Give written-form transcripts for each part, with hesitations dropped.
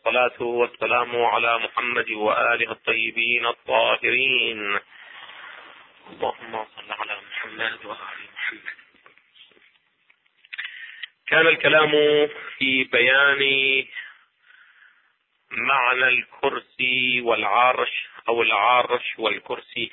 والصلاة والسلام على محمد وآله الطيبين الطاهرين. اللهم صل على محمد وآل محمد. كان الكلام في بيان معنى الكرسي والعرش أو العرش والكرسي.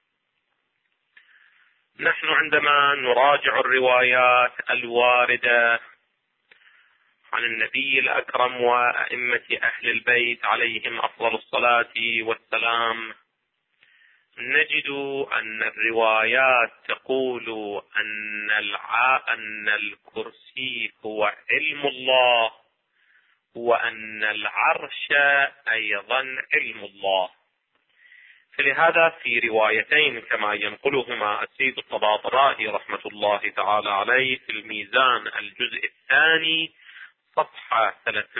نحن عندما نراجع الروايات الواردة عن النبي الأكرم وأئمة أهل البيت عليهم أفضل الصلاة والسلام، نجد أن الروايات تقول أن الكرسي هو علم الله، وأن العرش أيضا علم الله. فلهذا في روايتين كما ينقلهما السيد الطباطبائي رحمة الله تعالى عليه في الميزان الجزء الثاني صفحة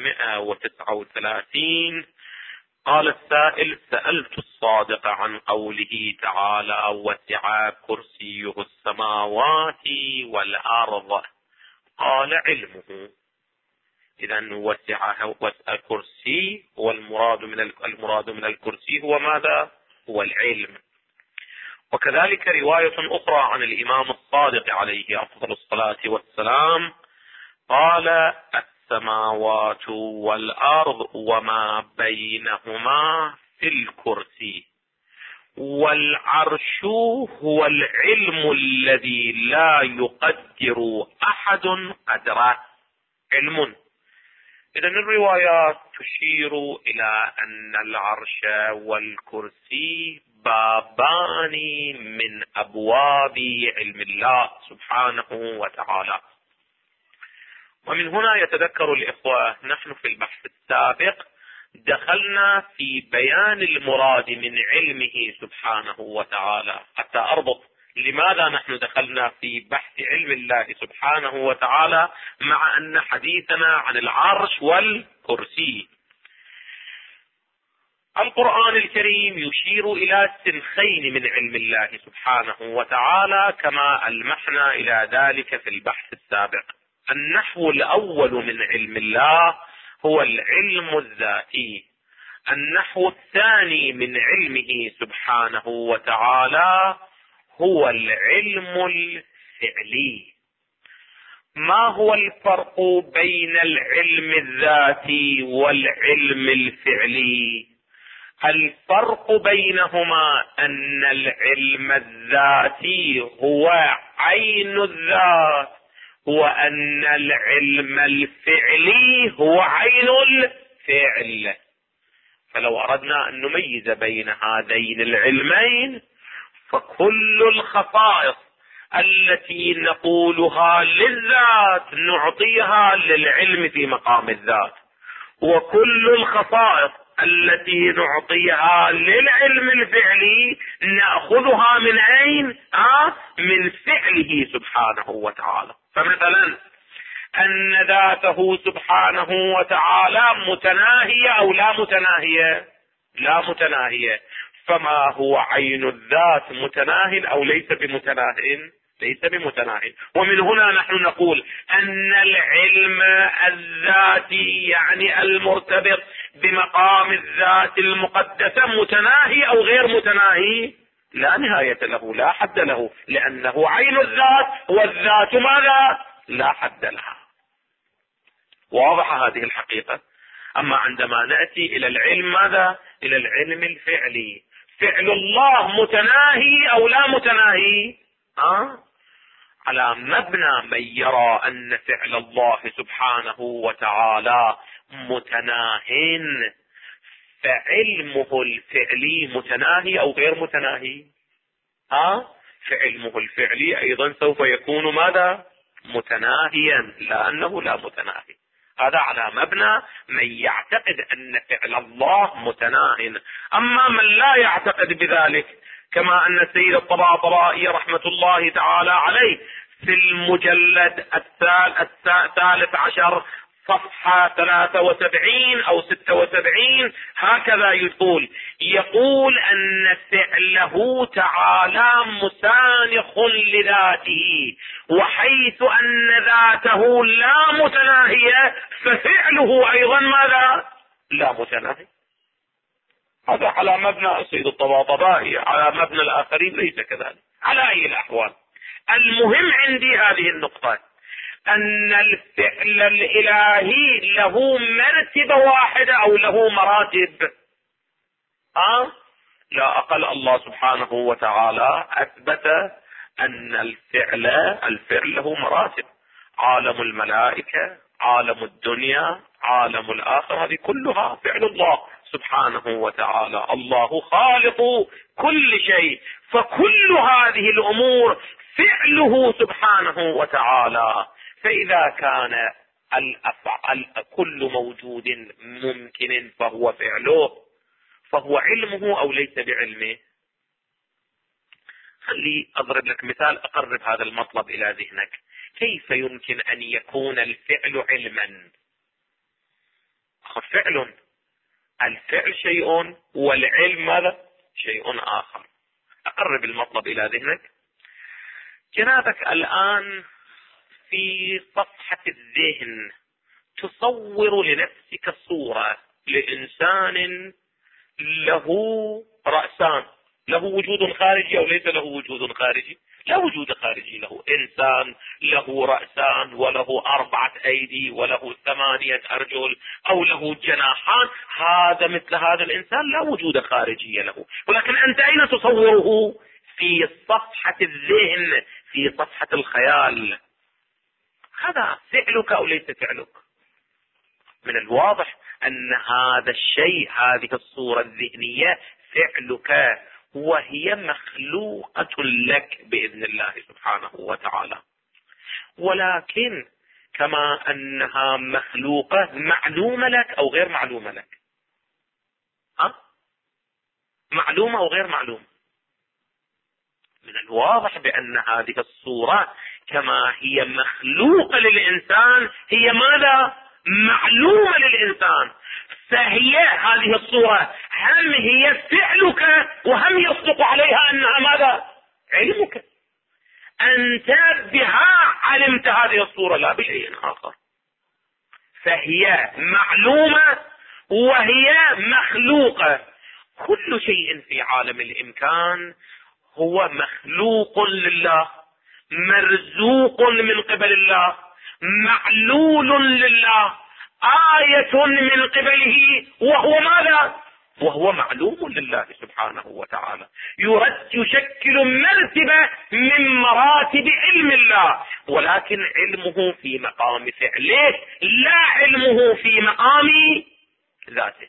339، قال السائل: سألت الصادق عن قوله تعالى: وسع كرسيه السماوات والأرض، قال علمه. إذن وسع كرسي، والمراد من الكرسي هو ماذا؟ هو العلم. وكذلك رواية أخرى عن الإمام الصادق عليه أفضل الصلاة والسلام قال: السماوات والأرض وما بينهما في الكرسي، والعرش هو العلم الذي لا يقدر أحد قدره. علم. إذن الروايات تشير إلى أن العرش والكرسي بابان من أبواب علم الله سبحانه وتعالى. ومن هنا يتذكر الإخوة، نحن في البحث السابق دخلنا في بيان المراد من علمه سبحانه وتعالى. حتى أربط لماذا نحن دخلنا في بحث علم الله سبحانه وتعالى مع أن حديثنا عن العرش والكرسي. القرآن الكريم يشير إلى سنخين من علم الله سبحانه وتعالى كما ألمحنا إلى ذلك في البحث السابق. النحو الأول من علم الله هو العلم الذاتي. النحو الثاني من علمه سبحانه وتعالى هو العلم الفعلي. ما هو الفرق بين العلم الذاتي والعلم الفعلي؟ الفرق بينهما أن العلم الذاتي هو عين الذات، وأن العلم الفعلي هو عين الفعل. فلو أردنا أن نميز بين هذين العلمين، فكل الخصائص التي نقولها للذات نعطيها للعلم في مقام الذات، وكل الخصائص التي نعطيها للعلم الفعلي نأخذها من أين؟ من فعله سبحانه وتعالى. فمثلا أن ذاته سبحانه وتعالى متناهية أو لا متناهية؟ لا متناهية. فما هو عين الذات؟ متناه أو ليس بمتناه؟ ليس بمتناه. ومن هنا نحن نقول أن العلم الذاتي يعني المرتبط بمقام الذات المقدسة متناهي أو غير متناهي؟ لا نهاية له، لا حد له، لأنه عين الذات، والذات ماذا؟ لا حد لها. واضحة هذه الحقيقة. أما عندما نأتي إلى العلم ماذا؟ إلى العلم الفعلي، فعل الله متناهي أو لا متناهي؟ على مبنى من يرى أن فعل الله سبحانه وتعالى متناه، فعلمه الفعلي متناهي أو غير متناهي؟ فعلمه الفعلي أيضا سوف يكون ماذا؟ متناهيا، لأنه لا متناهي. هذا على مبنى من يعتقد أن فعل الله متناه. أما من لا يعتقد بذلك، كما أن السيد الطباطبائي رحمة الله تعالى عليه في المجلد الثالث عشر صفحة 73 أو 76 هكذا يقول أن فعله تعالى مسانخ لذاته، وحيث أن ذاته لا متناهية ففعله أيضا ماذا؟ لا متناهي. هذا على مبنى سيد الطباطبائي، على مبنى الآخرين ليس كذلك. على أي الأحوال المهم عندي هذه النقطة، أن الفعل الإلهي له مرتبة واحدة أو له مراتب. لا أقل الله سبحانه وتعالى أثبت أن الفعل له مراتب، عالم الملائكة، عالم الدنيا، عالم الآخرة، هذه كلها فعل الله سبحانه وتعالى. الله خالق كل شيء، فكل هذه الأمور فعله سبحانه وتعالى. فإذا كان كل موجود ممكن فهو فعله، فهو علمه أو ليس بعلمه. خلي أضرب لك مثال أقرب هذا المطلب إلى ذهنك. كيف يمكن أن يكون الفعل علما؟ الفعل شيء والعلم ماذا؟ شيء آخر. أقرب المطلب إلى ذهنك. جنابك الآن في صفحة الذهن تصور لنفسك صورة لإنسان له رأسان، له وجود خارجي أو ليس له وجود خارجي؟ لا وجود خارجي له. إنسان له رأسان وله 4 أيدي وله 8 أرجل أو له جناحان، هذا مثل هذا الإنسان لا وجود خارجي له، ولكن أنت أين تصوره؟ في صفحة الذهن، في صفحة الخيال. هذا فعلك أو ليس فعلك؟ من الواضح أن هذا الشيء، هذه الصورة الذهنية فعلك، وهي مخلوقة لك بإذن الله سبحانه وتعالى. ولكن كما أنها مخلوقة، معلومة لك أو غير معلومة لك؟ معلومة أو غير معلومة؟ من الواضح بأن هذه الصورة كما هي مخلوقة للإنسان، هي ماذا؟ معلومة للإنسان. فهي هذه الصورة هم هي فعلك وهم يصدق عليها أنها ماذا؟ علمك. أنت بها علمت هذه الصورة لا بشيء آخر. فهي معلومة وهي مخلوقة. كل شيء في عالم الإمكان هو مخلوق لله، مرزوق من قبل الله، معلول لله، آية من قبله، وهو ماذا؟ وهو معلوم لله سبحانه وتعالى. يشكل مرتبة من مراتب علم الله، ولكن علمه في مقام فعله، لا علمه في مقام ذاته.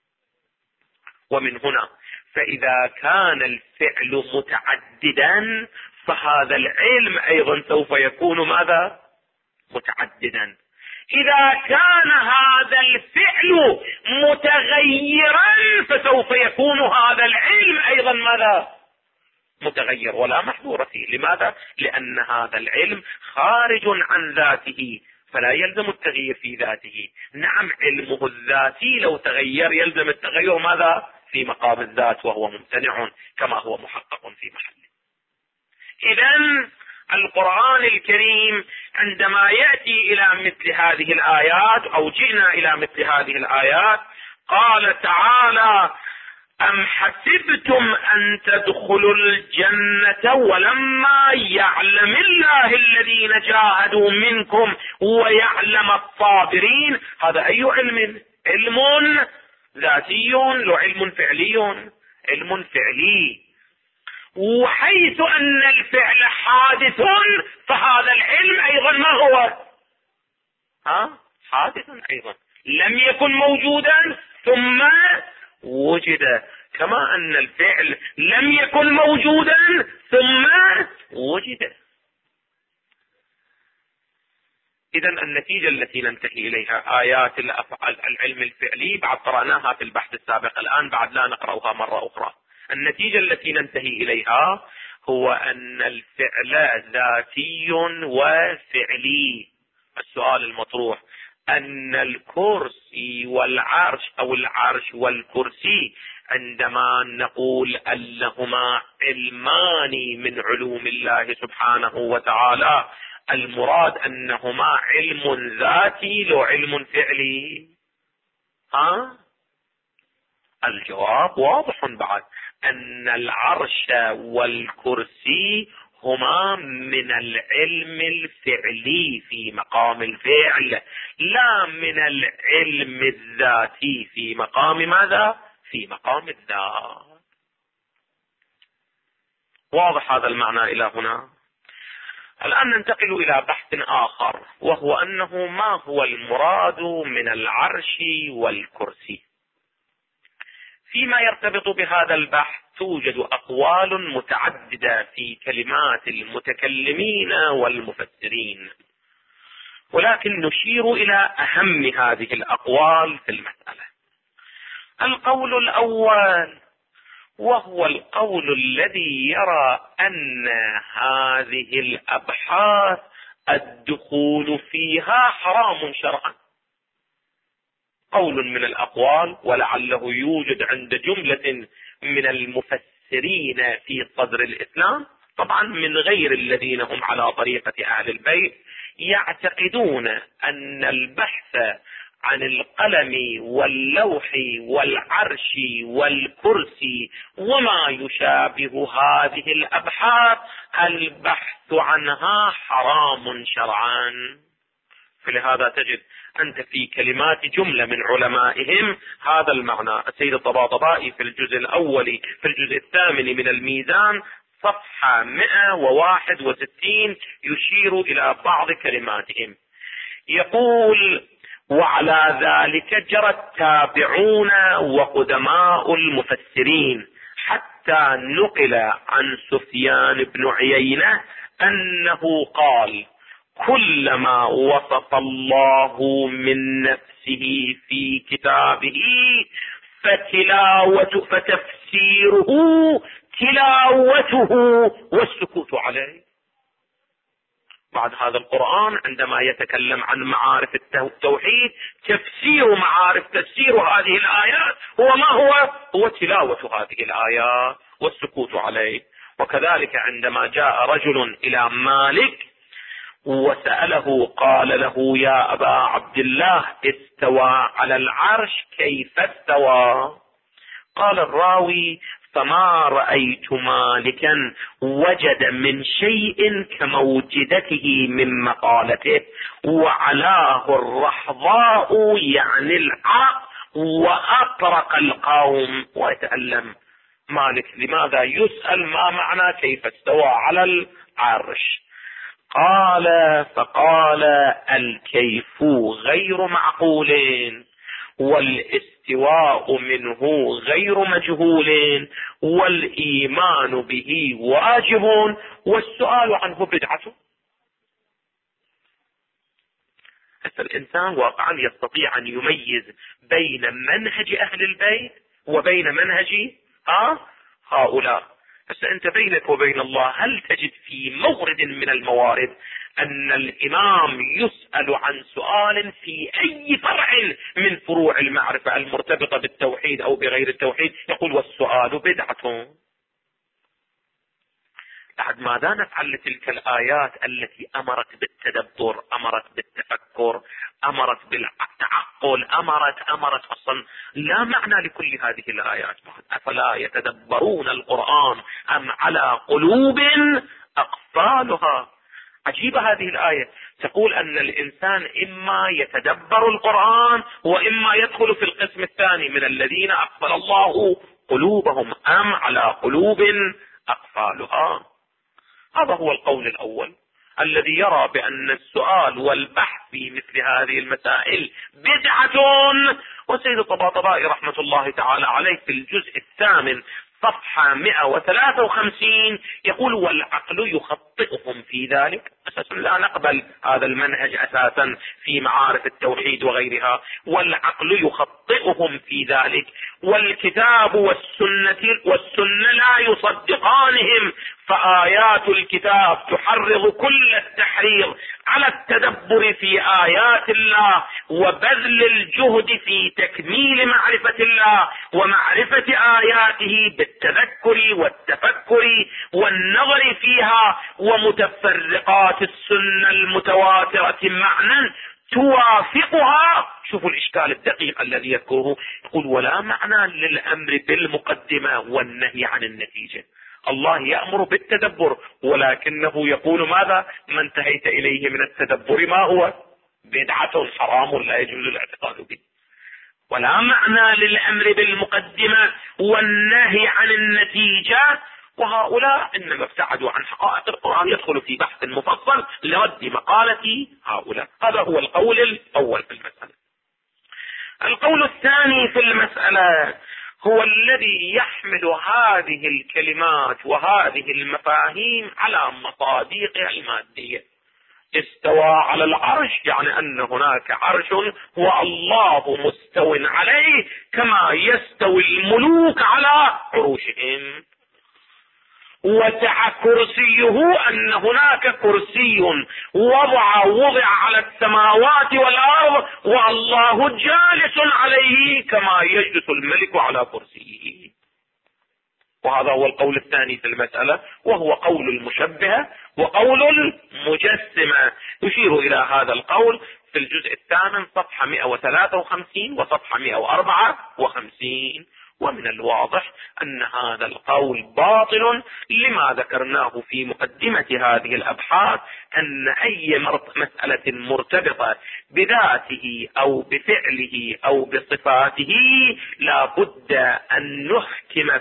ومن هنا فإذا كان الفعل متعددا، فهذا العلم أيضا سوف يكون ماذا؟ متعددا. إذا كان هذا الفعل متغيرا، فسوف يكون هذا العلم أيضا ماذا؟ متغير ولا محظور فيه. لماذا؟ لأن هذا العلم خارج عن ذاته، فلا يلزم التغيير في ذاته. نعم علمه الذاتي لو تغير يلزم التغير ماذا؟ في مقام الذات، وهو ممتنع كما هو محقق في محله. إذن القرآن الكريم عندما يأتي إلى مثل هذه الآيات، أو جئنا إلى مثل هذه الآيات، قال تعالى: أم حسبتم أن تدخلوا الجنة ولما يعلم الله الذين جاهدوا منكم ويعلم الصابرين. هذا أي علم؟ علم ذاتي وعلم فعلي؟ علم فعلي. وحيث أن الفعل حادث، فهذا العلم أيضا ما هو؟ حادث أيضا، لم يكن موجودا ثم وجد، كما أن الفعل لم يكن موجودا ثم وجد. إذن النتيجة التي ننتهي إليها آيات العلم الفعلي بعد قرأناها في البحث السابق، الآن بعد لا نقرأها مرة أخرى. النتيجة التي ننتهي إليها هو أن الفعل ذاتي وفعلي. السؤال المطروح: أن الكرسي والعرش أو العرش والكرسي، عندما نقول أنهما علمان من علوم الله سبحانه وتعالى، المراد أنهما علم ذاتي لو علم فعلي؟ الجواب واضح بعد، أن العرش والكرسي هما من العلم الفعلي في مقام الفعل، لا من العلم الذاتي في مقام ماذا؟ في مقام الذات. واضح هذا المعنى إلى هنا؟ الآن ننتقل إلى بحث آخر، وهو أنه ما هو المراد من العرش والكرسي. فيما يرتبط بهذا البحث توجد أقوال متعددة في كلمات المتكلمين والمفسرين، ولكن نشير إلى أهم هذه الأقوال في المسألة. القول الأول، وهو القول الذي يرى أن هذه الأبحاث الدخول فيها حرام شرعا، قول من الأقوال، ولعله يوجد عند جملة من المفسرين في صدر الإسلام، طبعا من غير الذين هم على طريقة أهل البيت، يعتقدون أن البحث عن القلم واللوح والعرش والكرسي وما يشابه هذه الأبحاث البحث عنها حرام شرعا. فلهذا تجد أنت في كلمات جملة من علمائهم هذا المعنى. السيد الطباطبائي في الجزء الأول في الجزء الثامن من الميزان صفحة 161 يشير إلى بعض كلماتهم، يقول: وعلى ذلك جرى التابعون وقدماء المفسرين، حتى نقل عن سفيان بن عيينة أنه قال: كلما وصف الله من نفسه في كتابه فتفسيره تلاوته والسكوت عليه. بعد هذا القرآن عندما يتكلم عن معارف التوحيد، تفسير هذه الآيات هو ما هو تلاوة هذه الآيات والسكوت عليه. وكذلك عندما جاء رجل إلى مالك وسأله قال له: يا أبا عبد الله، استوى على العرش، كيف استوى؟ قال الراوي: فما رأيت مالكا وجد من شيء كموجدته من مقالته، وعلاه الرحضاء يعني العرق، وأطرق القوم. ويتألم مالك لماذا يسأل ما معنى كيف استوى على العرش؟ فقال: الكيف غير معقول، والاستواء منه غير مجهول، والإيمان به واجب، والسؤال عنه بدعة. الإنسان واقعا يستطيع أن يميز بين منهج أهل البيت وبين منهج هؤلاء. بس أنت بينك وبين الله هل تجد في مورد من الموارد أن الإمام يسأل عن سؤال في أي فرع من فروع المعرفة المرتبطة بالتوحيد أو بغير التوحيد يقول: والسؤال بدعة؟ بعد ماذا نفعل لتلك الآيات التي أمرت بالتدبر، أمرت بالتفكر، أمرت بالتعقل، أمرت أصلا لا معنى لكل هذه الآيات. أفلا يتدبرون القرآن أم على قلوب أقفالها؟ عجيبة هذه الآية، تقول أن الإنسان إما يتدبر القرآن وإما يدخل في القسم الثاني من الذين أقفل الله قلوبهم أم على قلوب أقفالها. هذا هو القول الأول الذي يرى بأن السؤال والبحث في مثل هذه المسائل بدعة. والسيد الطباطبائي رحمة الله تعالى عليه في الجزء الثامن صفحة 153 يقول: والعقل يخطئهم في ذلك. أساسا لا نقبل هذا المنهج أساسا في معارف التوحيد وغيرها. والعقل يخطئهم في ذلك، والكتاب والسنة لا يصدقانهم، فآيات الكتاب تحرض كل التحريض على التدبر في آيات الله وبذل الجهد في تكميل معرفة الله ومعرفة آياته بالتذكر والتفكر والنظر فيها. ومتفرقات السنة المتواترة معنى توافقها. شوفوا الإشكال الدقيق الذي يذكره، يقول ولا معنى للأمر بالمقدمة والنهي عن النتيجة. الله يأمر بالتدبر، ولكنه يقول ماذا؟ ما انتهيت إليه من التدبر ما هو؟ بدعة حرام لا يجوز الاعتقاد به. ولا معنى للأمر بالمقدمة والنهي عن النتيجة. وهؤلاء إنما ابتعدوا عن حقائق القرآن، يدخل في بحث مفصل لرد مقالة هؤلاء. هذا هو القول الأول في المسألة. القول الثاني في المسألة هو الذي يحمل هذه الكلمات وهذه المفاهيم على مصادقها المادية. استوى على العرش يعني أن هناك عرش والله مستو عليه كما يستوي الملوك على عروشهم. وسع كرسيه أن هناك كرسي وضع على السماوات والأرض والله جالس عليه كما يجلس الملك على كرسيه. وهذا هو القول الثاني في المسألة، وهو قول المشبهة وقول المجسمة. يشير إلى هذا القول في الجزء الثامن صفحة 153 وصفحة 154. ومن الواضح أن هذا القول باطل لما ذكرناه في مقدمة هذه الأبحاث، أن أي مسألة مرتبطة بذاته أو بفعله أو بصفاته لا بد أن نحكم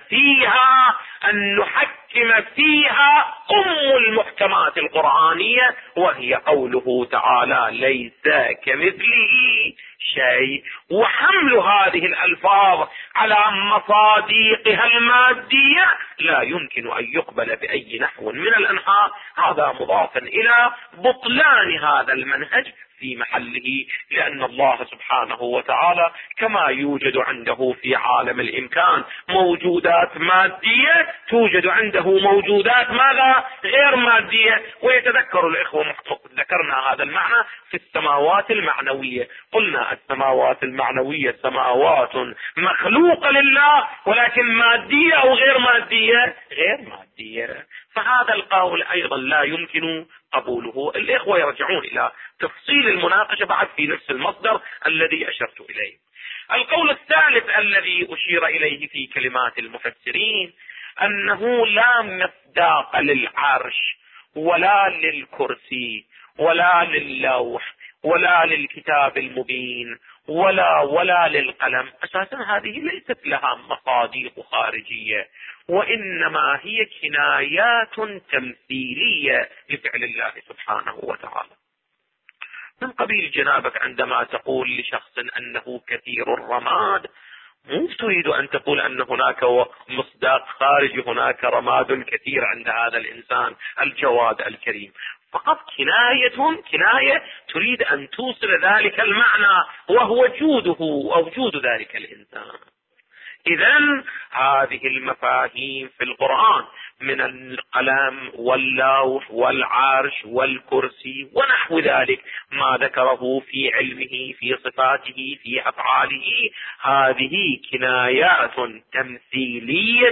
فيها المحكمات القرآنية، وهي قوله تعالى ليس كمثله شيء. وحمل هذه الألفاظ على مصادقها المادية لا يمكن أن يقبل بأي نحو من الأنحاء. هذا مضافا إلى بطلان هذا المنهج في محله، لأن الله سبحانه وتعالى كما يوجد عنده في عالم الإمكان موجودات مادية، توجد عنده موجودات ماذا؟ غير مادية. ويتذكر الإخوة ذكرنا هذا المعنى في السماوات المعنوية، قلنا السماوات المعنوية سماوات مخلوقة لله، ولكن مادية أو غير مادية؟ غير مادية. فهذا القول أيضا لا يمكن قبوله. الإخوة يرجعون إلى تفصيل المناقشة بعد في نفس المصدر الذي أشرت إليه. القول الثالث الذي أشير إليه في كلمات المفسرين أنه لا مصداق للعرش ولا للكرسي ولا للوح ولا للكتاب المبين ولا للقلم. أساسا هذه ليست لها مصادق خارجية، وإنما هي كنايات تمثيلية لفعل الله سبحانه وتعالى. من قبيل جنابك عندما تقول لشخص أنه كثير الرماد، مو تريد أن تقول أن هناك مصداق خارجي، هناك رماد كثير عند هذا الإنسان الجواد الكريم، فقط كناية تريد أن توصل ذلك المعنى، وهو جوده أو جود ذلك الإنسان. إذن هذه المفاهيم في القرآن من القلم واللوح والعرش والكرسي ونحو ذلك ما ذكره في علمه في صفاته في أفعاله، هذه كنايات تمثيلية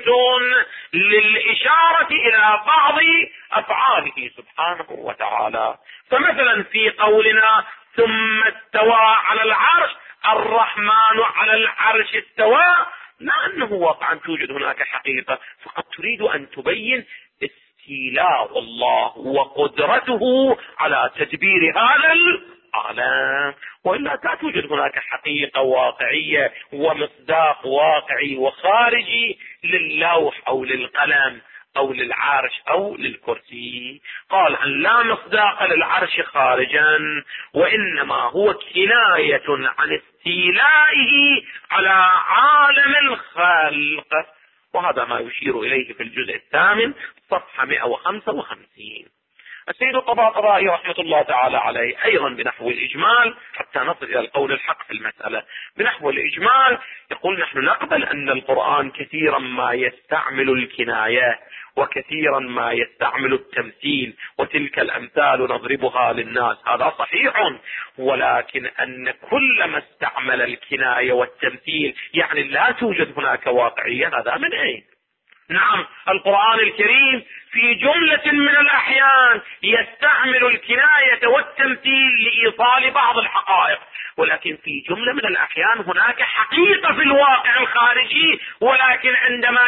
للإشارة إلى بعض أفعاله سبحانه وتعالى. فمثلا في قولنا ثم استوى على العرش، الرحمن على العرش استوى، لا أنه واقعا توجد هناك حقيقة، فقد تريد أن تبين استيلاء الله وقدرته على تدبير هذا العالم، وإلا لا توجد هناك حقيقة واقعية ومصداق واقعي وخارجي للوح أو للقلم أو للعرش أو للكرسي. قال أن لا مصداق للعرش خارجا، وإنما هو كناية عن استيلائه على عالم الخلق. وهذا ما يشير إليه في الجزء الثامن صفحة 155. السيد الطباطبائي رحمة الله تعالى عليه أيضا بنحو الإجمال، حتى نصل إلى القول الحق في المسألة، بنحو الإجمال يقول نحن نقبل أن القرآن كثيرا ما يستعمل الكنايات وكثيرا ما يستعمل التمثيل، وتلك الأمثال نضربها للناس، هذا صحيح، ولكن أن كلما استعمل الكناية والتمثيل يعني لا توجد هناك واقعية، هذا من أين؟ نعم، القرآن الكريم في جملة من الأحيان يستعمل الكناية والتمثيل لإيصال بعض الحقائق، ولكن في جملة من الأحيان هناك حقيقة في الواقع الخارجي، ولكن عندما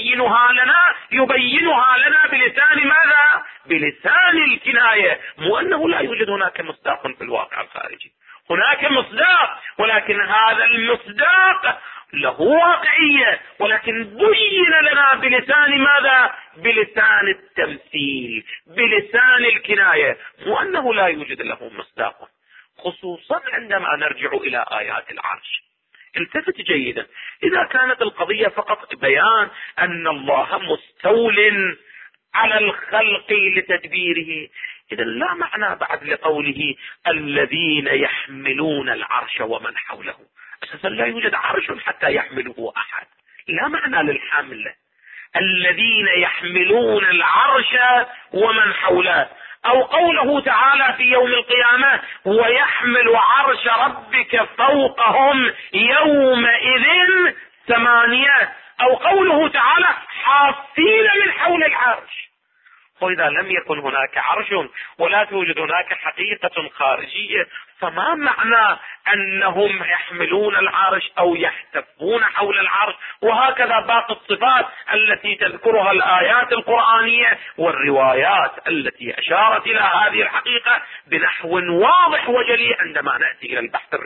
يبينها لنا بلسان ماذا؟ بلسان الكناية. مو أنه لا يوجد هناك مصداق في الواقع الخارجي، هناك مصداق، ولكن هذا المصداق له واقعية، ولكن بين لنا بلسان ماذا؟ بلسان التمثيل، بلسان الكناية، مو أنه لا يوجد له مصداق. خصوصا عندما نرجع إلى آيات العرش. التفت جيدا، إذا كانت القضية فقط بيان أن الله مستول على الخلق لتدبيره، إذا لا معنى بعد لقوله الذين يحملون العرش ومن حوله. أساسا لا يوجد عرش حتى يحمله أحد، لا معنى للحمل. الذين يحملون العرش ومن حوله، أو قوله تعالى في يوم القيامة ويحمل عرش ربك فوقهم يومئذ 8، أو قوله تعالى حافين من حول العرش. وإذا لم يكن هناك عرش ولا توجد هناك حقيقة خارجية، فما معنى أنهم يحملون العرش أو يحتفون حول العرش؟ وهكذا باقي الصفات التي تذكرها الآيات القرآنية والروايات التي أشارت إلى هذه الحقيقة بنحو واضح وجلي. عندما نأتي إلى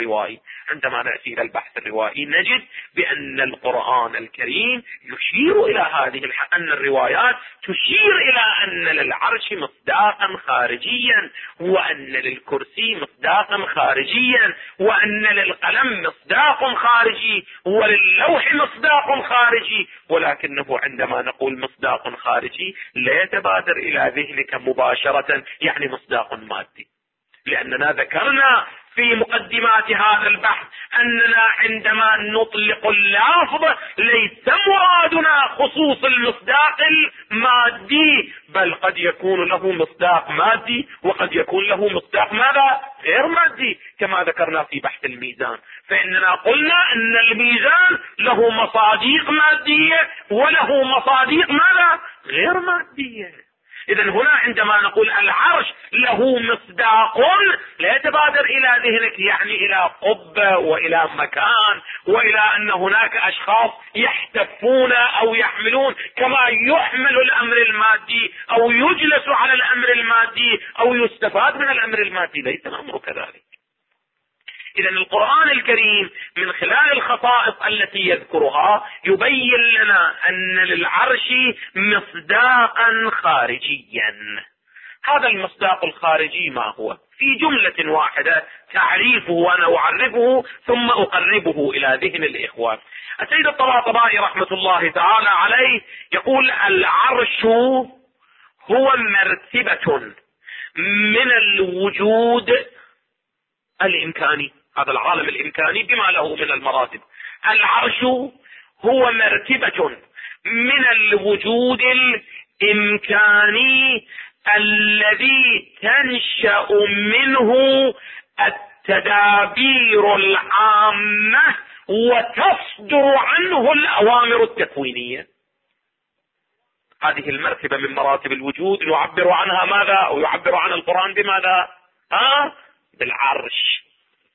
البحث الروائي نجد بأن القرآن الكريم يشير إلى أن الروايات تشير إلى أن للعرش مصداقا خارجيا، وأن للكرسي مصداقا خارجيا، وأن للقلم مصداق خارجي، وللوح مصداق خارجي. ولكنه عندما نقول مصداق خارجي لا يتبادر إلى ذهنك مباشرة يعني مصداق مادي، لأننا ذكرنا في مقدمات هذا البحث أننا عندما نطلق اللفظ ليس مرادنا خصوص المصداق المادي، بل قد يكون له مصداق مادي وقد يكون له مصداق ماذا؟ غير مادي، كما ذكرنا في بحث الميزان. فإننا قلنا أن الميزان له مصاديق مادية وله مصاديق ماذا؟ غير مادية. إذن هنا عندما نقول العرش له مصداق لا يتبادر إلى ذهنك يعني إلى قبة وإلى مكان وإلى أن هناك أشخاص يحتفون أو يحملون كما يحمل الأمر المادي أو يجلس على الأمر المادي أو يستفاد من الأمر المادي. ليس الأمر كذلك. إذن القرآن الكريم من خلال الخصائص التي يذكرها يبين لنا أن للعرش مصداقا خارجيا. هذا المصداق الخارجي ما هو؟ في جملة واحدة تعريفه وأنا أعرفه ثم أقربه إلى ذهن الإخوان. السيد الطباطبائي رحمة الله تعالى عليه يقول العرش هو مرتبة من الوجود الإمكاني، هذا العالم الإمكاني بما له من المراتب. العرش هو مرتبة من الوجود الإمكاني الذي تنشأ منه التدابير العامة وتصدر عنه الأوامر التكوينية. هذه المرتبة من مراتب الوجود يعبر عنها ماذا؟ أو يعبر عن القرآن بماذا؟ بالعرش.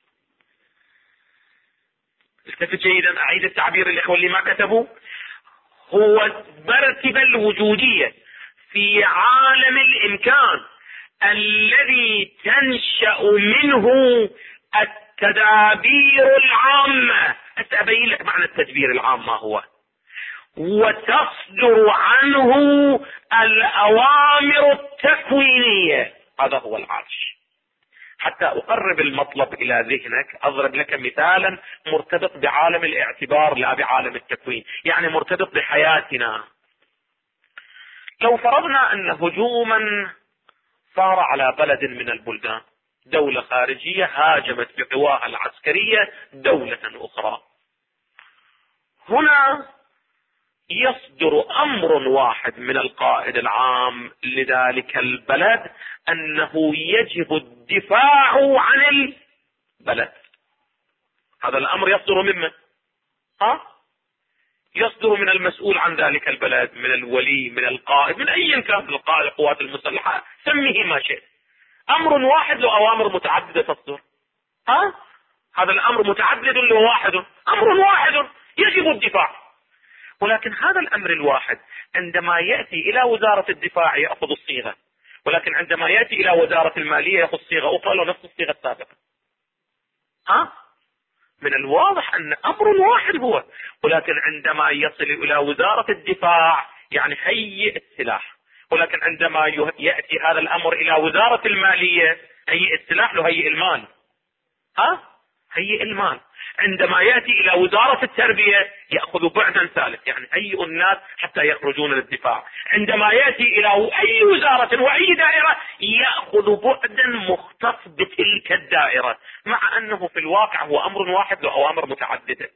التفت جيدا، أعيد التعبير الإخوة اللي ما كتبوا. هو المرتبة الوجودية في عالم الإمكان الذي تنشأ منه التدابير العامة. أبين لك معنى التدبير العام ما هو. وتصدر عنه الأوامر التكوينية. هذا هو العرش. حتى أقرب المطلب إلى ذهنك أضرب لك مثالا مرتبط بعالم الاعتبار لا بعالم التكوين، يعني مرتبط بحياتنا. لو فرضنا أن هجوما صار على بلد من البلدان، دولة خارجية هاجمت بقواها العسكرية دولة أخرى، هنا يصدر أمر واحد من القائد العام لذلك البلد أنه يجب الدفاع عن البلد. هذا الأمر يصدر ممن؟ يصدر من المسؤول عن ذلك البلد، من الولي، من القائد، من اي كان، من القائد القوات المسلحة، سميه ما شئت. امر واحد له اوامر متعددة تصدر. هذا الامر متعدد له واحد، امر واحد يجب الدفاع. ولكن هذا الامر الواحد عندما يأتي الى وزارة الدفاع يأخذ الصيغة، ولكن عندما يأتي الى وزارة المالية يأخذ صيغة اخرى له نفس الصيغة السابقة. من الواضح ان امر واحد هو، ولكن عندما يصل الى وزارة الدفاع يعني هيئ السلاح، ولكن عندما يأتي هذا الامر الى وزارة المالية هيئ السلاح له هيئ المال. هيئ المال. عندما يأتي الى وزارة التربية يأخذ بعدا ثالث، يعني هيئ الناس حتى يخرجون للدفاع. عندما يأتي الى اي وزارة واي دائرة يأخذ بعدا مختص بتلك الدائرة، مع انه في الواقع هو امر واحد له اوامر متعددة.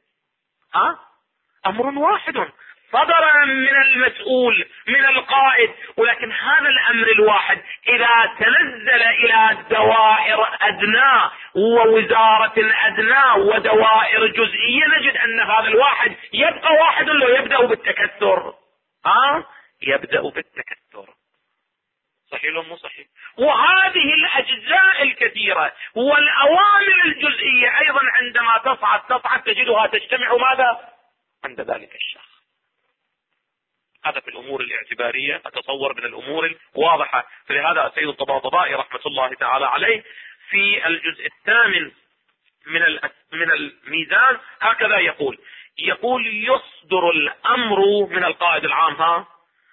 امر واحد صدر من المسؤول من القائد، ولكن هذا الامر الواحد اذا تنزل الى دوائر ادنى ووزارة ادنى ودوائر جزئية نجد ان هذا الواحد يبقى واحد له يبدأ بالتكثر. يبدأ بالتكثر. صحيح ولا مو صحيح؟ وهذه الاجزاء الكثيرة والاوامر الجزئية ايضا عندما تصعد تجدها تجتمع ماذا عند ذلك الشخص. هذا في الامور الاعتبارية اتصور من الامور الواضحة. فلهذا السيد الطباطبائي رحمة الله تعالى عليه في الجزء الثامن من الميزان هكذا يقول يصدر الامر من القائد العام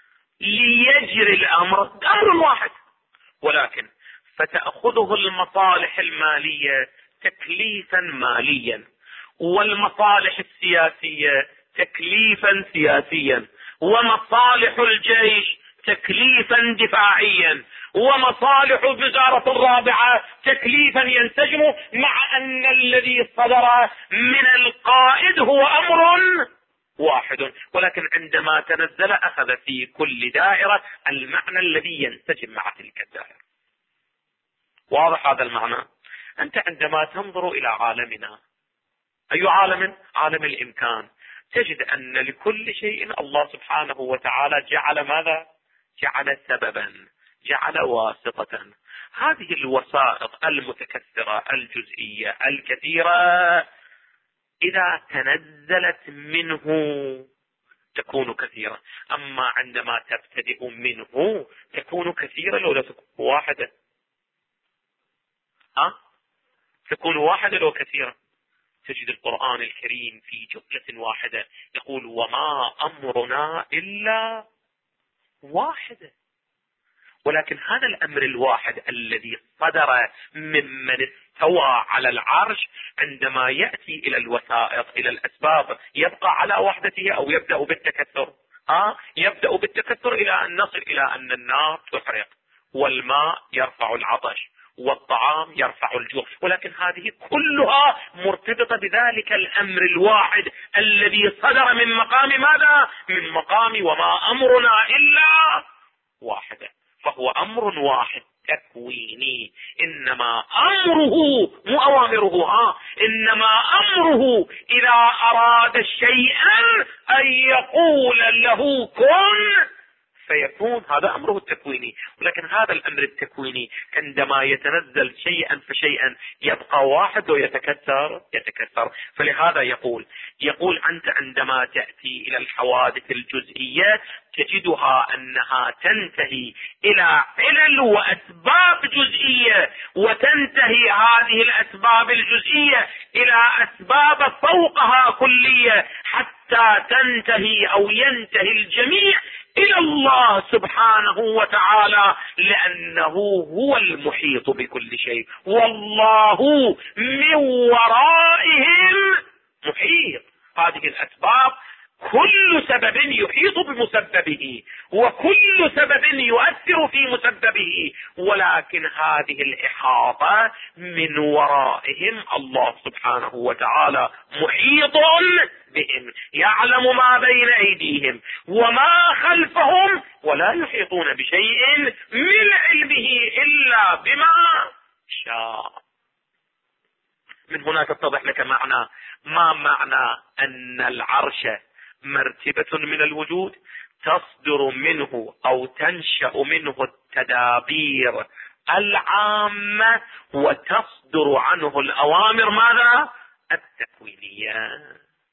ليجري الامر، امر واحد، ولكن فتأخذه المصالح المالية تكليفا ماليا، والمصالح السياسية تكليفا سياسيا، ومصالح الجيش تكليفا دفاعيا، ومصالح الوزارة الرابعة تكليفا ينسجم، مع ان الذي صدر من القائد هو امر واحد، ولكن عندما تنزل اخذ في كل دائرة المعنى الذي ينسجم مع تلك الدائرة. واضح هذا المعنى؟ انت عندما تنظر الى عالمنا، اي عالم؟ عالم الامكان، تجد ان لكل شيء الله سبحانه وتعالى جعل ماذا؟ جعل سببا، جعل واسطة. هذه الوسائط المتكثرة الجزئية الكثيرة اذا تنزلت منه تكون كثيرة، اما عندما تبتدئ منه تكون كثيرة لو لا تكون واحدة. تكون واحدة لو كثيرة. تجد القرآن الكريم في جملة واحدة يقول وما أمرنا إلا واحدة، ولكن هذا الأمر الواحد الذي صدر ممن استوى على العرش عندما يأتي إلى الوسائط إلى الأسباب يبقى على وحدته أو يبدأ بالتكثر. يبدأ بالتكثر إلى أن نصل إلى أن النار تحرق، والماء يرفع العطش، والطعام يرفع الجوع، ولكن هذه كلها مرتبطة بذلك الأمر الواحد الذي صدر من مقام ماذا؟ من مقام وما أمرنا إلا واحدة. فهو أمر واحد تكويني، إنما أمره مو أوامره، إنما أمره إذا أراد شيئا أن يقول له كن فيكون، هذا أمره التكويني. ولكن هذا الأمر التكويني عندما يتنزل شيئا فشيئا يبقى واحد ويتكثر. فلهذا يقول أنت عندما تأتي إلى الحوادث الجزئية تجدها أنها تنتهي إلى علل وأسباب جزئية، وتنتهي هذه الأسباب الجزئية إلى أسباب فوقها كلية، حتى تنتهي أو ينتهي الجميع إلى الله سبحانه وتعالى، لأنه هو المحيط بكل شيء، والله من ورائهم محيط. هذه الأسباب كل سبب يحيط بمسببه، وكل سبب يؤثر في مسببه، ولكن هذه الإحاطة من ورائهم الله سبحانه وتعالى محيط بهم، يعلم ما بين أيديهم وما خلفهم، ولا يحيطون بشيء من علمه إلا بما شاء. من هنا تتضح لك ما معنى أن العرش مرتبة من الوجود تصدر منه أو تنشأ منه التدابير العامة، وتصدر عنه الأوامر ماذا؟ التكوينية.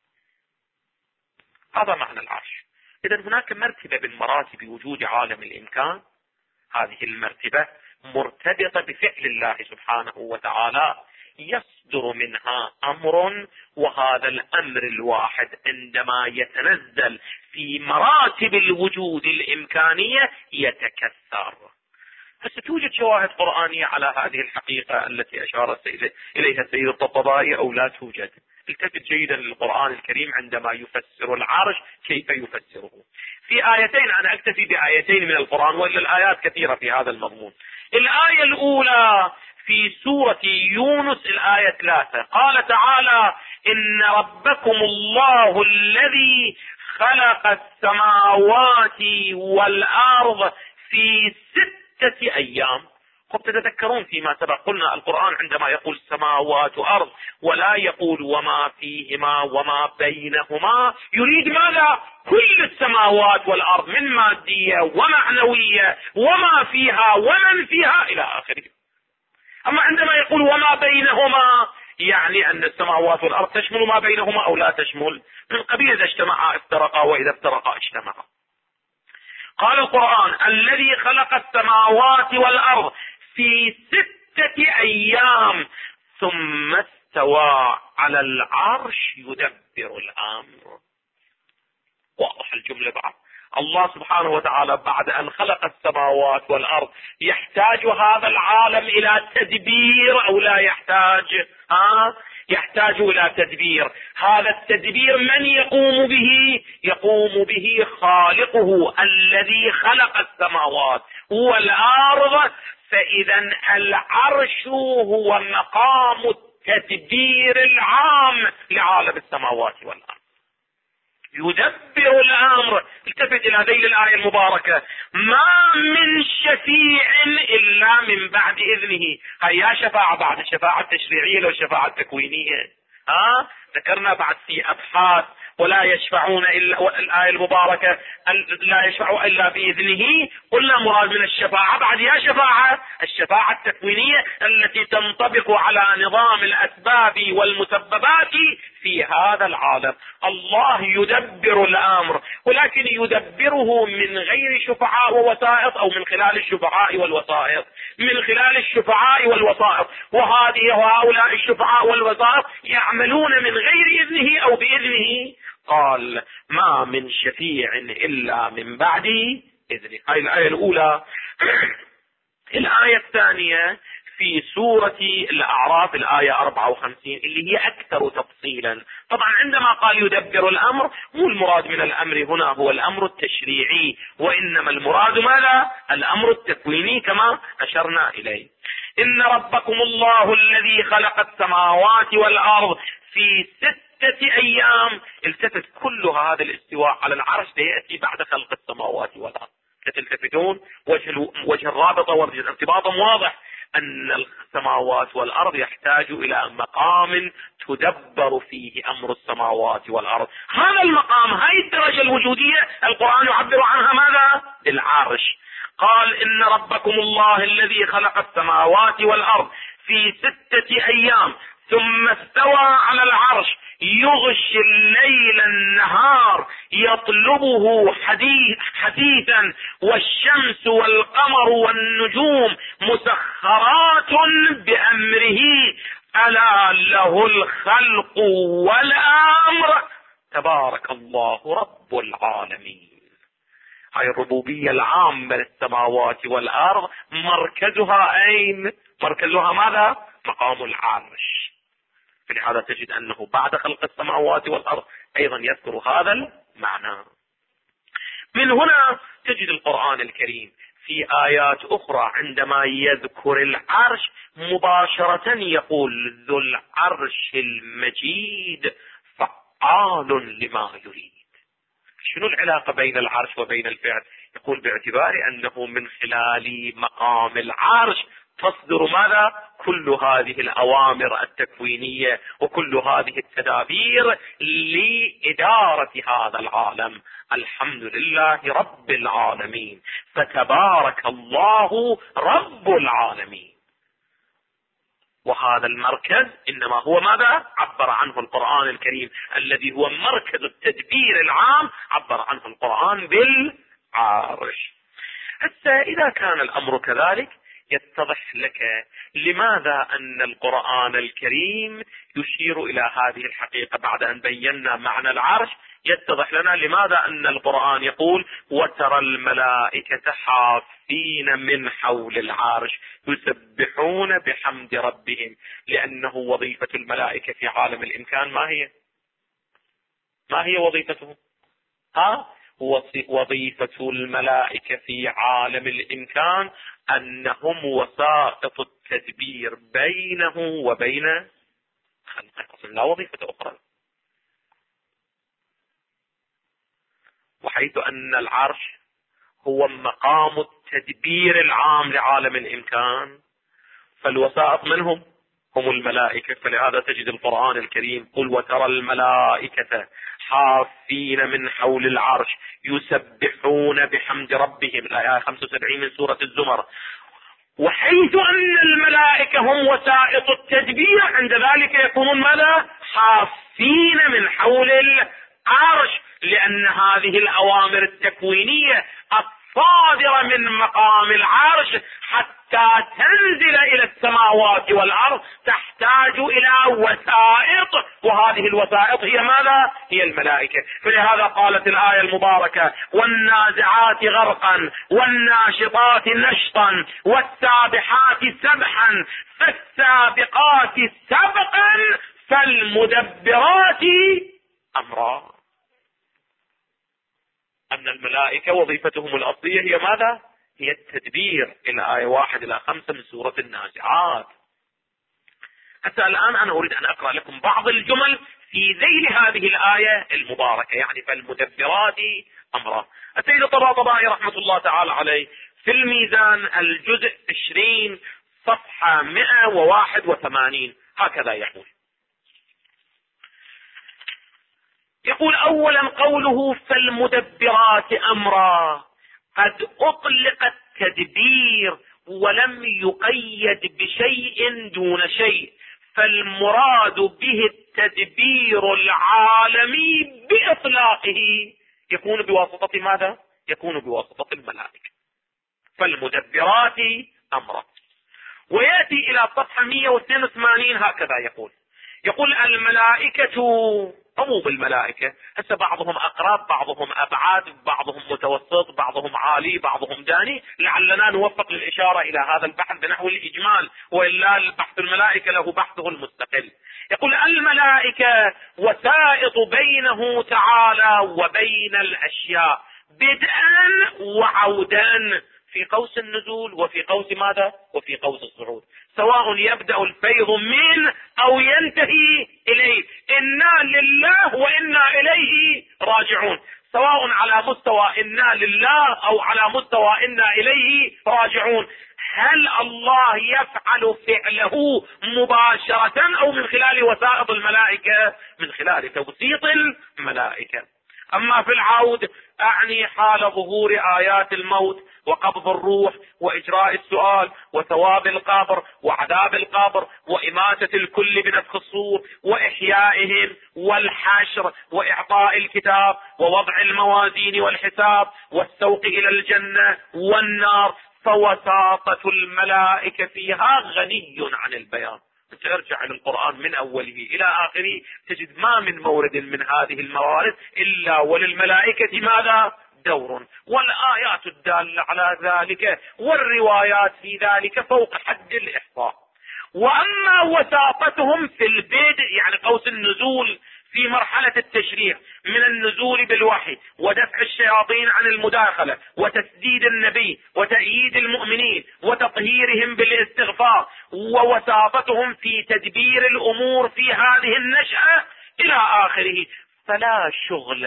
هذا معنى العرش. إذا هناك مرتبة من مراتب وجود عالم الإمكان، هذه المرتبة مرتبطة بفعل الله سبحانه وتعالى، يصدر منها أمر، وهذا الأمر الواحد عندما يتنزل في مراتب الوجود الإمكانية يتكثر. فستوجد شواهد قرآنية على هذه الحقيقة التي أشار إليها السيد الطبطبائي أو لا توجد. التفت جيدا للقرآن الكريم عندما يفسر العرش كيف يفسره. في آيتين، أنا أكتفي بآيتين من القرآن وإلا الآيات كثيرة في هذا المضمون. الآية الأولى في سورة يونس الآية 3 قال تعالى: إن ربكم الله الذي خلق السماوات والأرض في 6 أيام. قد تتذكرون فيما سبق قلنا القرآن عندما يقول سماوات وأرض ولا يقول وما فيهما وما بينهما، يريد ماذا؟ كل السماوات والأرض من مادية ومعنوية وما فيها ومن فيها إلى آخره. أما عندما يقول وما بينهما يعني أن السماوات والأرض تشمل ما بينهما أو لا تشمل، من قبيل إذا اجتمعا افترقا وإذا افترقا اجتمعا. قال القرآن: الذي خلق السماوات والأرض في 6 أيام ثم استوى على العرش يدبر الأمر. واضح الجملة بعد. الله سبحانه وتعالى بعد أن خلق السماوات والأرض يحتاج هذا العالم إلى تدبير أو لا يحتاج؟ يحتاج إلى تدبير. هذا التدبير من يقوم به؟ يقوم به خالقه الذي خلق السماوات والأرض. فإذا العرش هو مقام التدبير العام لعالم السماوات والأرض، يدبر الأمر. التفت إلى ذيل الآية المباركة: ما من شفيع إلا من بعد إذنه. هيا شفاعة بعد الشفاعة التشريعية لو الشفاعة التكوينية. ذكرنا بعد في أبحاث ولا يشفعون إلا، الآية المباركة لا يشفعوا إلا بإذنه. قلنا مراد من الشفاعة بعد يا شفاعة الشفاعة التكوينية التي تنطبق على نظام الأسباب والمسببات في هذا العالم. الله يدبر الأمر، ولكن يدبره من غير شفعاء ووسائط، أو من خلال الشفعاء والوسائط، من خلال الشفعاء والوسائط. وهؤلاء الشفعاء والوسائط يعملون من غير إذنه أو بإذنه. قال: ما من شفيع إلا من بعد إذنه. هذه الآية الأولى. الآية الثانية في سورة الأعراف الآية 54 اللي هي أكثر تفصيلا. طبعا عندما قال يدبر الأمر، مو المراد من الأمر هنا هو الأمر التشريعي، وإنما المراد ماذا؟ الأمر التكويني كما أشرنا إليه. إن ربكم الله الذي خلق السماوات والأرض في 6 أيام. التفت كل هذا الاستواء على العرش سيأتي بعد خلق السماوات والأرض. تلتفتون وجه الرابطة وجه الارتباط واضح، أن السماوات والأرض يحتاج إلى مقام تدبر فيه أمر السماوات والأرض. هذا المقام، هاي الدرجة الوجودية القرآن يعبر عنها ماذا؟ العرش. قال: إن ربكم الله الذي خلق السماوات والأرض في 6 أيام ثم استوى على العرش يغشي الليل النهار يطلبه حثيثا والشمس والقمر والنجوم مسخرات بأمره ألا له الخلق والأمر تبارك الله رب العالمين. هاي الربوبية العامة للسماوات والأرض مركزها أين؟ مركزها ماذا؟ مقام العرش. فلهذا تجد أنه بعد خلق السماوات والأرض أيضا يذكر هذا المعنى. من هنا تجد القرآن الكريم في آيات أخرى عندما يذكر العرش مباشرة يقول: ذو العرش المجيد فعال لما يريد. شنو العلاقة بين العرش وبين الفعل؟ يقول: باعتبار أنه من خلال مقام العرش تصدر ماذا؟ كل هذه الأوامر التكوينية وكل هذه التدابير لإدارة هذا العالم. الحمد لله رب العالمين، فتبارك الله رب العالمين. وهذا المركز إنما هو ماذا؟ عبر عنه القرآن الكريم، الذي هو مركز التدبير العام، عبر عنه القرآن بالعرش. حتى إذا كان الأمر كذلك يتضح لك لماذا أن القرآن الكريم يشير إلى هذه الحقيقة. بعد أن بينا معنى العرش يتضح لنا لماذا أن القرآن يقول وترى الملائكة حافين من حول العرش يسبحون بحمد ربهم. لأنه وظيفة الملائكة في عالم الإمكان ما هي؟ ما هي وظيفتهم؟ وظيفة الملائكة في عالم الإمكان أنهم وسائط التدبير بينه وبين خلقه، لا وظيفة أخرى. وحيث أن العرش هو مقام التدبير العام لعالم الإمكان، فالوسائط منهم هم الملائكة. فلهذا تجد القرآن الكريم قل وترى الملائكة حافين من حول العرش يسبحون بحمد ربهم، الآية 75 من سورة الزمر. وحيث أن الملائكة هم وسائط التدبير، عند ذلك يكونون ماذا؟ حافين من حول العرش، لأن هذه الأوامر التكوينية الصادرة من مقام العرش حتى تنزل إلى السماوات والأرض تحتاج إلى وسائط، وهذه الوسائط هي ماذا؟ هي الملائكة. فلهذا قالت الآية المباركة والنازعات غرقا والناشطات نشطا والسابحات سبحا فالسابقات سبقا فالمدبرات أمرا. أن الملائكة وظيفتهم الأصلية هي ماذا؟ هي التدبير. إلى آية 1 إلى 5 من سورة النازعات. حتى الآن أنا أريد أن أقرأ لكم بعض الجمل في ذيل هذه الآية المباركة، يعني فالمدبرات أمرا. السيد الطباطبائي رحمة الله تعالى عليه في الميزان الجزء 20 صفحة 181 هكذا يقول أولا قوله فالمدبرات أمرا قد أطلق التدبير ولم يقيد بشيء دون شيء، فالمراد به التدبير العالمي بإطلاقه يكون بواسطة ماذا؟ يكون بواسطة الملائكة. فالمدبرات أمرا. ويأتي إلى صفحة 182 هكذا يقول الملائكة عموم الملائكة. هسه بعضهم أقرب، بعضهم أبعاد، بعضهم متوسط، بعضهم عالي، بعضهم داني. لعلنا نوفق للإشارة إلى هذا البحث بنحو الإجمال، وإلا البحث الملائكة له بحثه المستقل. يقول الملائكة وسائط بينه تعالى وبين الأشياء بدءا وعودا، في قوس النزول وفي قوس ماذا؟ وفي قوس الصعود. سواء يبدأ الفيض من أو ينتهي إليه، إنا لله وإنا إليه راجعون. سواء على مستوى إنا لله أو على مستوى إنا إليه راجعون. هل الله يفعل فعله مباشرة أو من خلال وسائط الملائكة؟ من خلال توسيط الملائكة. أما في العود أعني حال ظهور آيات الموت وقبض الروح وإجراء السؤال وثواب القبر وعذاب القبر وإماتة الكل بنفخ الصور وإحيائهم والحشر وإعطاء الكتاب ووضع الموازين والحساب والسوق إلى الجنة والنار، فوساطة الملائكة فيها غني عن البيان. ترجع للقرآن من أوله إلى آخره تجد ما من مورد من هذه الموارد إلا وللملائكة ماذا؟ دور. والآيات الدالة على ذلك والروايات في ذلك فوق حد الإحصاء. وأما وساطتهم في البدء يعني قوس النزول في مرحلة التشريع من النزول بالوحي ودفع الشياطين عن المداخلة وتسديد النبي وتأييد المؤمنين وتطهيرهم بالاستغفار، ووساطتهم في تدبير الأمور في هذه النشأة إلى آخره، فلا شغل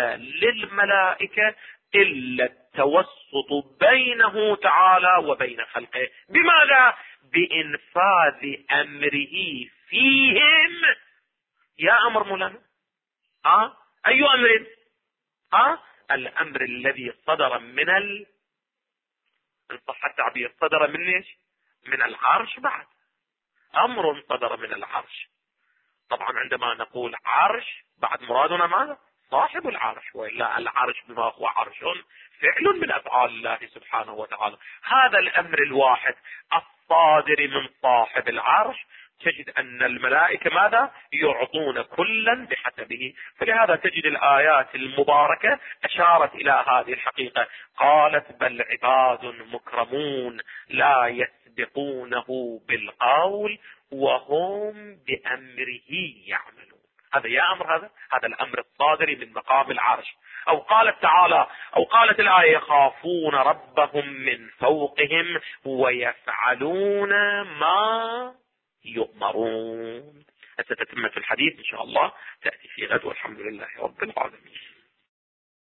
للملائكة إلا التوسط بينه تعالى وبين خلقه. بماذا؟ بإنفاذ أمره فيهم. يا أمر مولانا، أي أمر؟ الأمر الذي صدر من إن صح التعبير صدر من ايش؟ من العرش. بعد أمر صدر من العرش. طبعا عندما نقول عرش بعد مرادنا ماذا؟ صاحب العرش، وإلا العرش بما هو عرش فعل من أفعال الله سبحانه وتعالى. هذا الأمر الواحد الصادر من صاحب العرش تجد أن الملائكة ماذا؟ يعطون كلا بحسبه. فلهذا تجد الآيات المباركة أشارت إلى هذه الحقيقة. قالت بل عباد مكرمون لا يسبقونه بالقول وهم بأمره يعملون. هذا يا أمر، هذا الأمر الصادر من مقام العرش. أو قالت تعالى، أو قالت الآية يخافون ربهم من فوقهم ويفعلون ما يؤمرون. ستتم الحديث إن شاء الله تأتي في غد، والحمد لله رب العالمين.